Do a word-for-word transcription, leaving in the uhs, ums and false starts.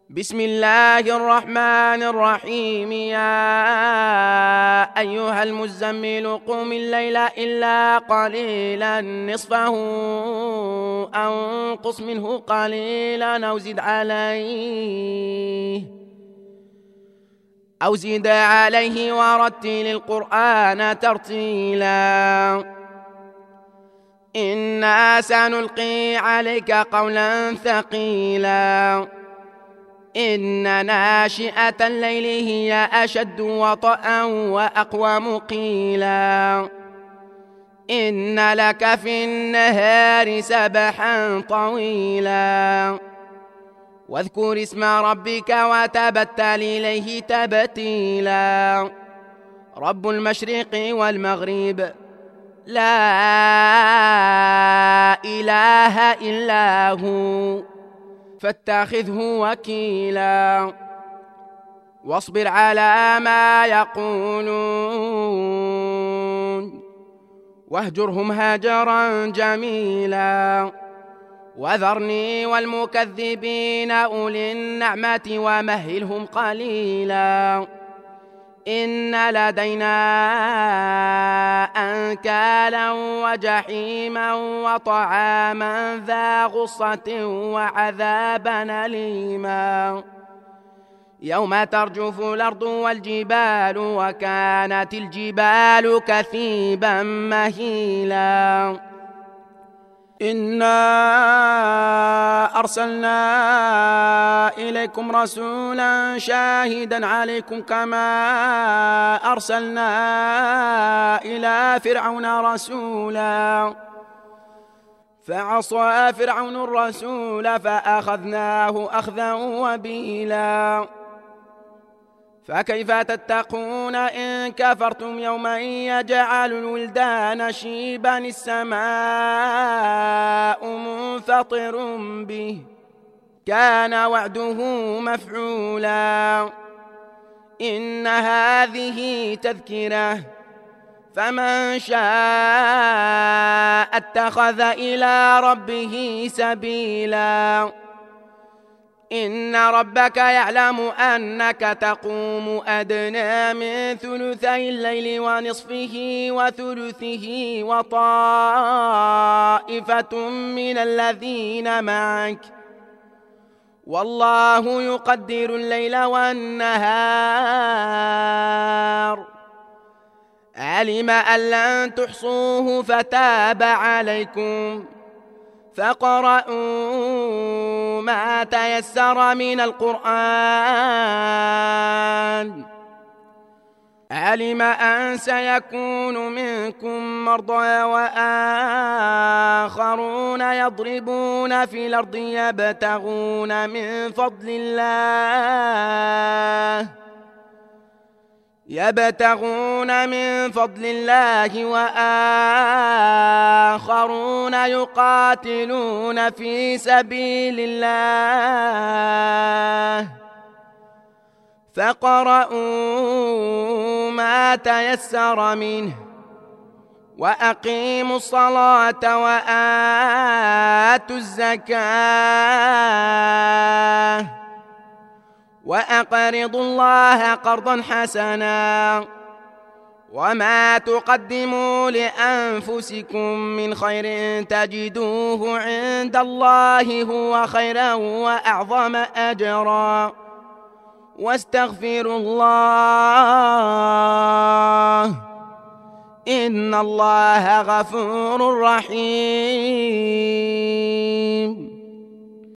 بسم الله الرحمن الرحيم. يا أيها المزمل قم الليل إلا قليلا نصفه أو انقص منه قليلا أو زد عليه أو زد عليه ورتل القرآن ترتيلا إنا سنلقي عليك قولا ثقيلا إن ناشئة الليل هي أشد وطئا وأقوم قيلا إن لك في النهار سبحا طويلا واذكر اسم ربك وتبتل إليه تبتيلا رب المشرق والمغرب لا إله إلا هو فاتخذه وكيلا واصبر على ما يقولون واهجرهم هجرا جميلا وذرني والمكذبين أولي النعمة ومهلهم قليلا إن لدينا أنكالا وجحيما وطعاما ذا غصة وعذابا أليما يوم ترجف الأرض والجبال وكانت الجبال كثيبا مهيلا إنا أرسلنا إليكم رسولا شاهدا عليكم كما أرسلنا إلى فرعون رسولا فعصى فرعون الرسول فأخذناه أخذا وبيلا فكيف تتقون إن كفرتم يوما يجعل الولدان شيبا السماء منفطر به كان وعده مفعولا إن هذه تذكرة فمن شاء اتخذ إلى ربه سبيلا إن ربك يعلم أنك تقوم أدنى من ثلثي الليل ونصفه وثلثه وطائفة من الذين معك والله يقدر الليل والنهار علم أن لن تحصوه فتاب عليكم فاقرؤوا ما تيسر من القرآن علم أن سيكون منكم مرضى وآخرون يضربون في الأرض يبتغون من فضل الله يبتغون من فضل الله وآخرون يقاتلون في سبيل الله فاقرؤوا ما تيسر منه وأقيموا الصلاة وآتوا الزكاة وأقرضوا الله قرضا حسنا وما تقدموا لأنفسكم من خير تجدوه عند الله هو خيرا وأعظم أجرا واستغفروا الله إن الله غفور رحيم.